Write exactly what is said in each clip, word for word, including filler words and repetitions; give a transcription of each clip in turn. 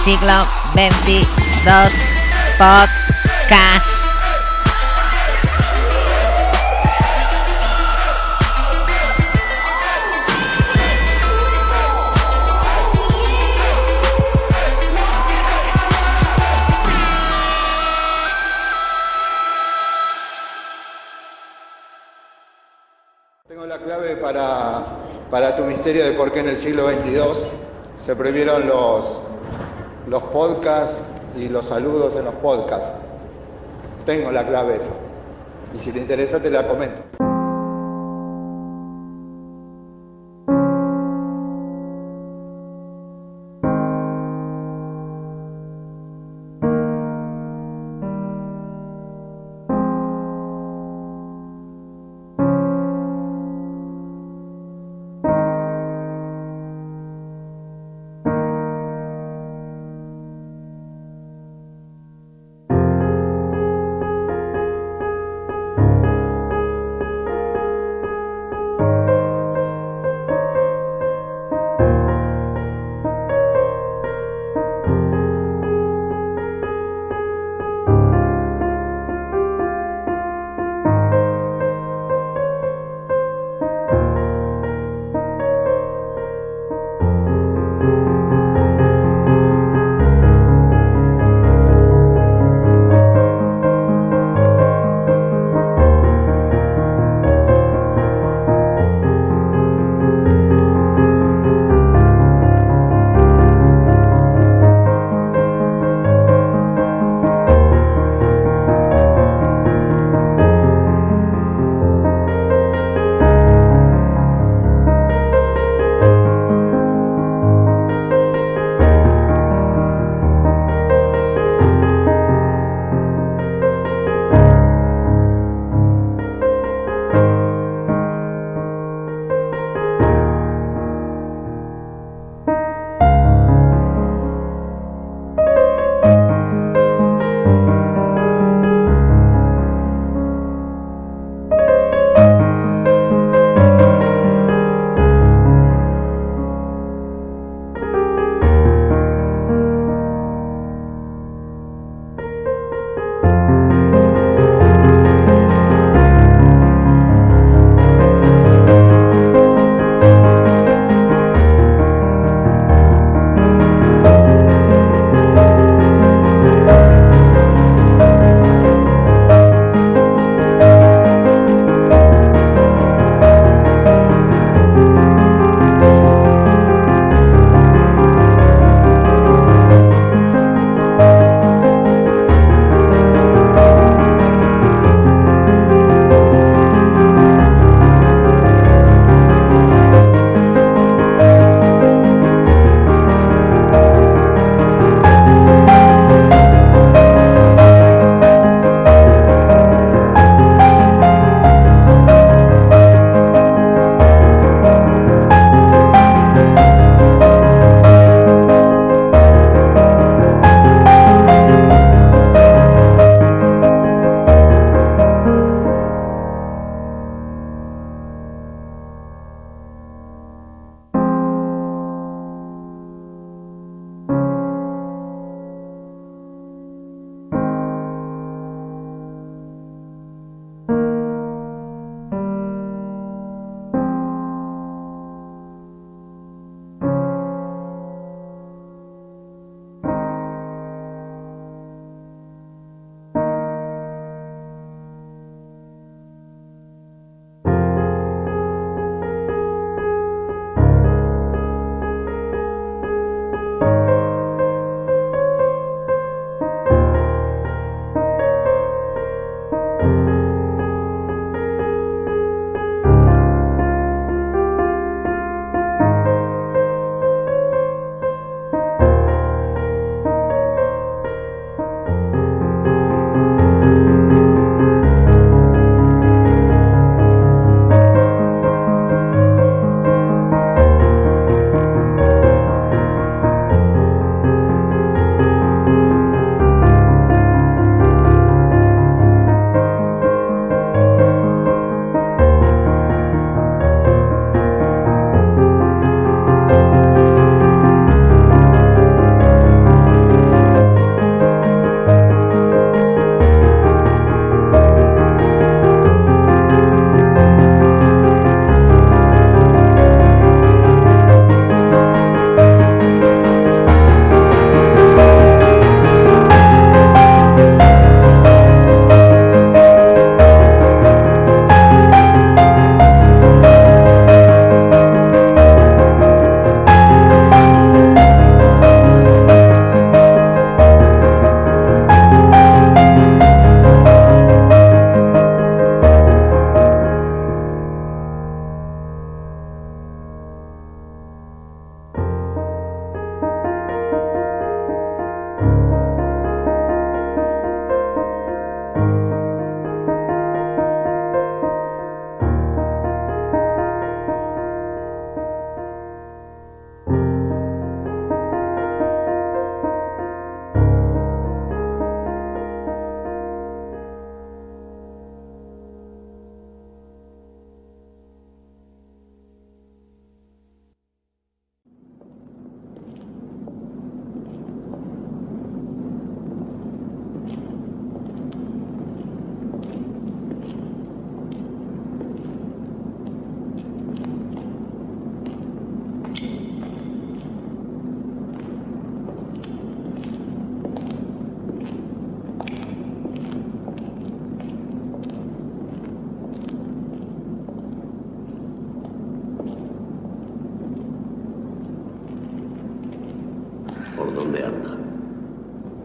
Siglo veintidós Podcast. Tengo la clave para, para tu misterio de por qué en el siglo veintidós se prohibieron los, los podcasts y los saludos en los podcasts. Tengo la clave esa. Y si te interesa te la comento.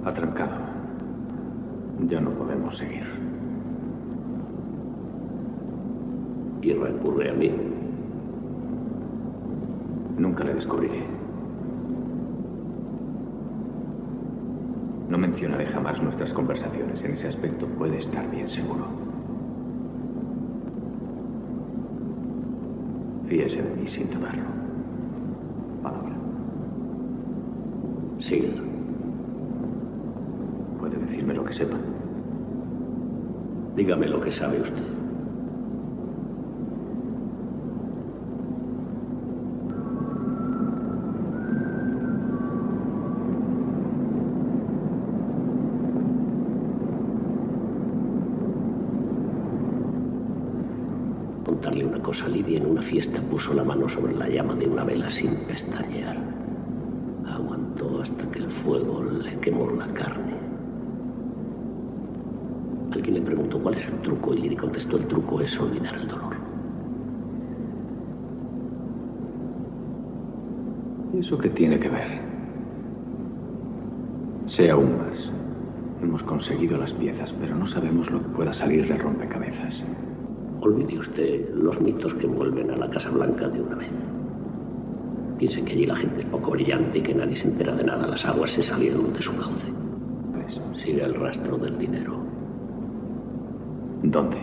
Atrancado. Ya no podemos seguir. Y recurre a mí. Nunca le descubriré. No mencionaré jamás nuestras conversaciones. En ese aspecto puede estar bien seguro. Fíese de mí sin dudarlo. Palabra. Síguela. ¿Puede decirme lo que sepa? Dígame lo que sabe usted. Contarle una cosa. Lidia en una fiesta puso la mano sobre la llama de una vela sin pestañear. Aguantó hasta que el fuego le quemó la carne. Alguien le preguntó cuál es el truco y Lidia contestó: el truco es olvidar el dolor. ¿Y eso qué tiene que ver? Sé aún más. Hemos conseguido las piezas, pero no sabemos lo que pueda salir del rompecabezas. Olvide usted los mitos que envuelven a la Casa Blanca de una vez. Piense que allí la gente es poco brillante y que nadie se entera de nada. Las aguas se salieron de su cauce. Sigue el rastro del dinero. ¿Dónde?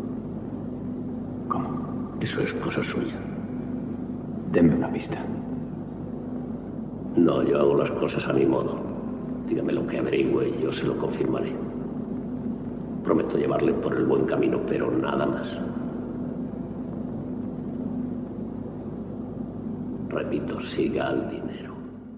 ¿Cómo? Eso es cosa suya. Deme una pista. No, yo hago las cosas a mi modo. Dígame lo que averigüe y yo se lo confirmaré. Prometo llevarle por el buen camino, pero nada más. Repito, siga al dinero.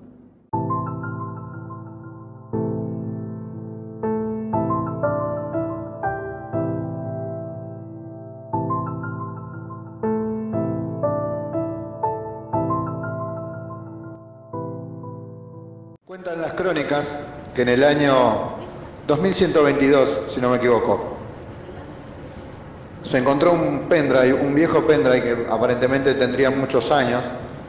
Cuentan las crónicas que en el año dos mil ciento veintidós, si no me equivoco, se encontró un pendrive, un viejo pendrive que aparentemente tendría muchos años,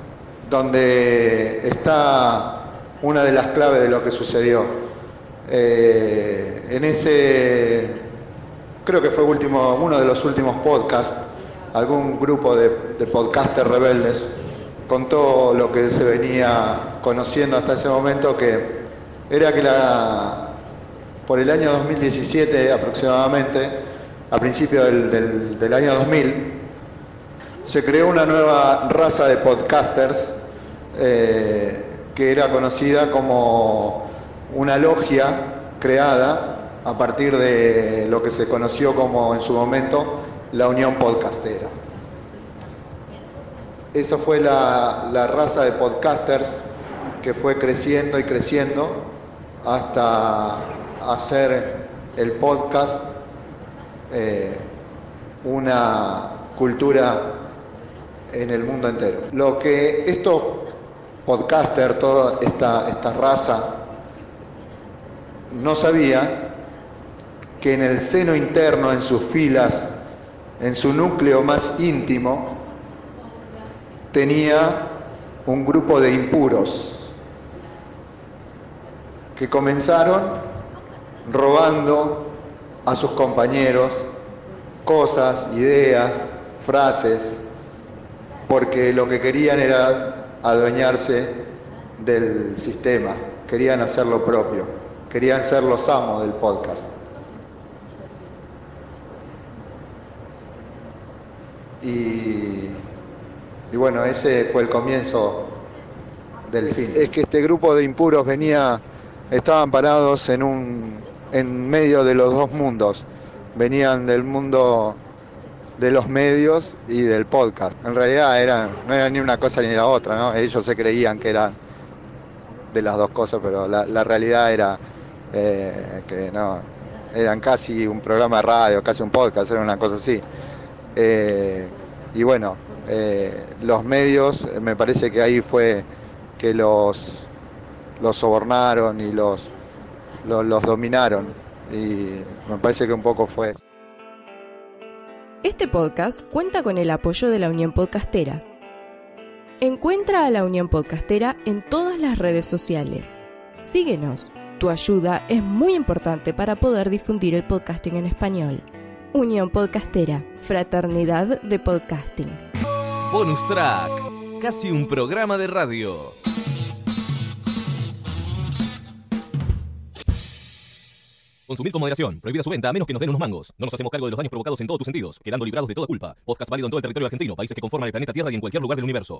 donde está una de las claves de lo que sucedió. Eh, en ese, creo que fue último, uno de los últimos podcasts, algún grupo de, de podcasters rebeldes contó lo que se venía conociendo hasta ese momento, que era que la, por el año dos mil diecisiete aproximadamente, a principios del, del, del año dos mil, se creó una nueva raza de podcasters eh, que era conocida como una logia creada a partir de lo que se conoció como en su momento la Unión Podcastera. Esa fue la, la raza de podcasters que fue creciendo y creciendo hasta hacer el podcast eh, una cultura en el mundo entero. Lo que estos podcasters, toda esta, esta raza, no sabía que en el seno interno, en sus filas, en su núcleo más íntimo, tenía un grupo de impuros que comenzaron robando a sus compañeros cosas, ideas, frases, porque lo que querían era adueñarse del sistema, querían hacer lo propio, querían ser los amos del podcast. Y, y bueno, ese fue el comienzo del fin. Es que este grupo de impuros venía, estaban parados en un, en medio de los dos mundos. Venían del mundo de los medios y del podcast. En realidad eran, no era ni una cosa ni la otra, ¿no? Ellos se creían que eran de las dos cosas, pero la, la realidad era eh, que no, eran casi un programa de radio, casi un podcast, era una cosa así. Eh, y bueno, eh, los medios, me parece que ahí fue que los, los sobornaron y los, los, los dominaron, y me parece que un poco fue. Este podcast cuenta con el apoyo de la Unión Podcastera. Encuentra a la Unión Podcastera en todas las redes sociales. Síguenos, Tu ayuda es muy importante para poder difundir el podcasting en español. Unión Podcastera, fraternidad de podcasting. Bonus Track, casi un programa de radio. Consumir con moderación. Prohibida su venta a menos que nos den unos mangos. No nos hacemos cargo de los daños provocados en todos tus sentidos, quedando librados de toda culpa. Podcast válido en todo el territorio argentino, países que conforman el planeta Tierra y en cualquier lugar del universo.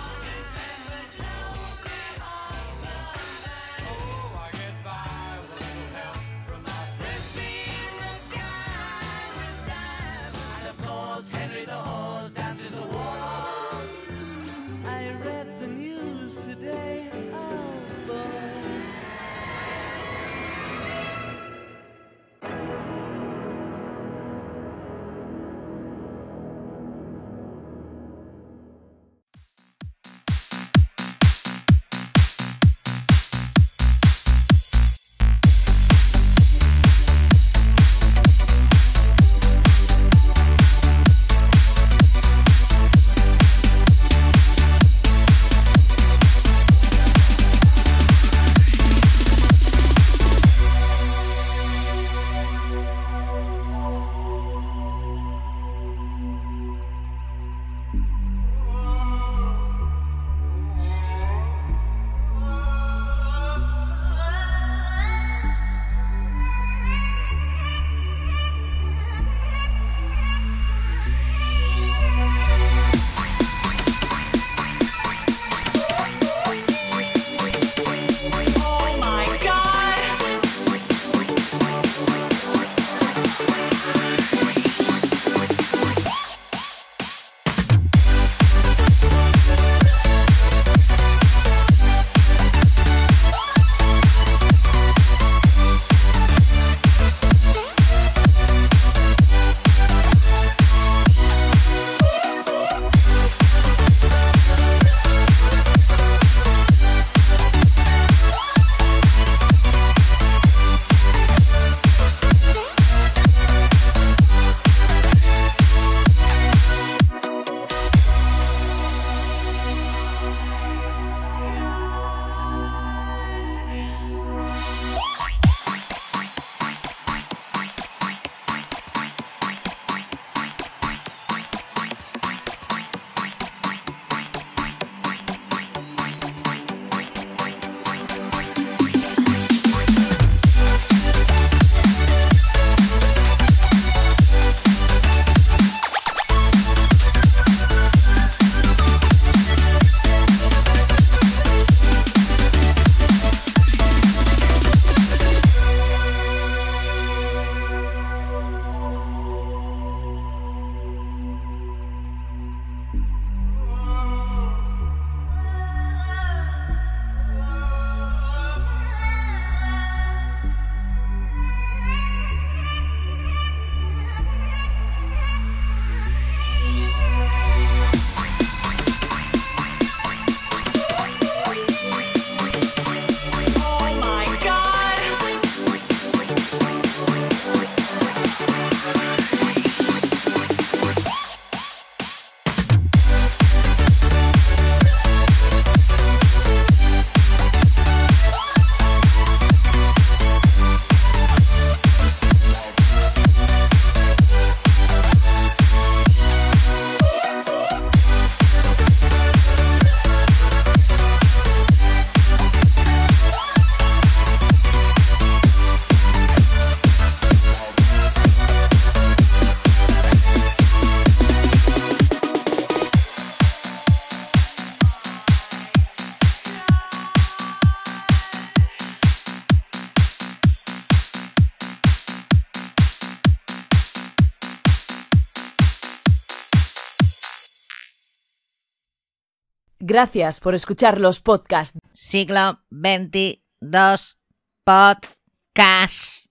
Gracias por escuchar los podcasts. Siglo veintidós Podcast.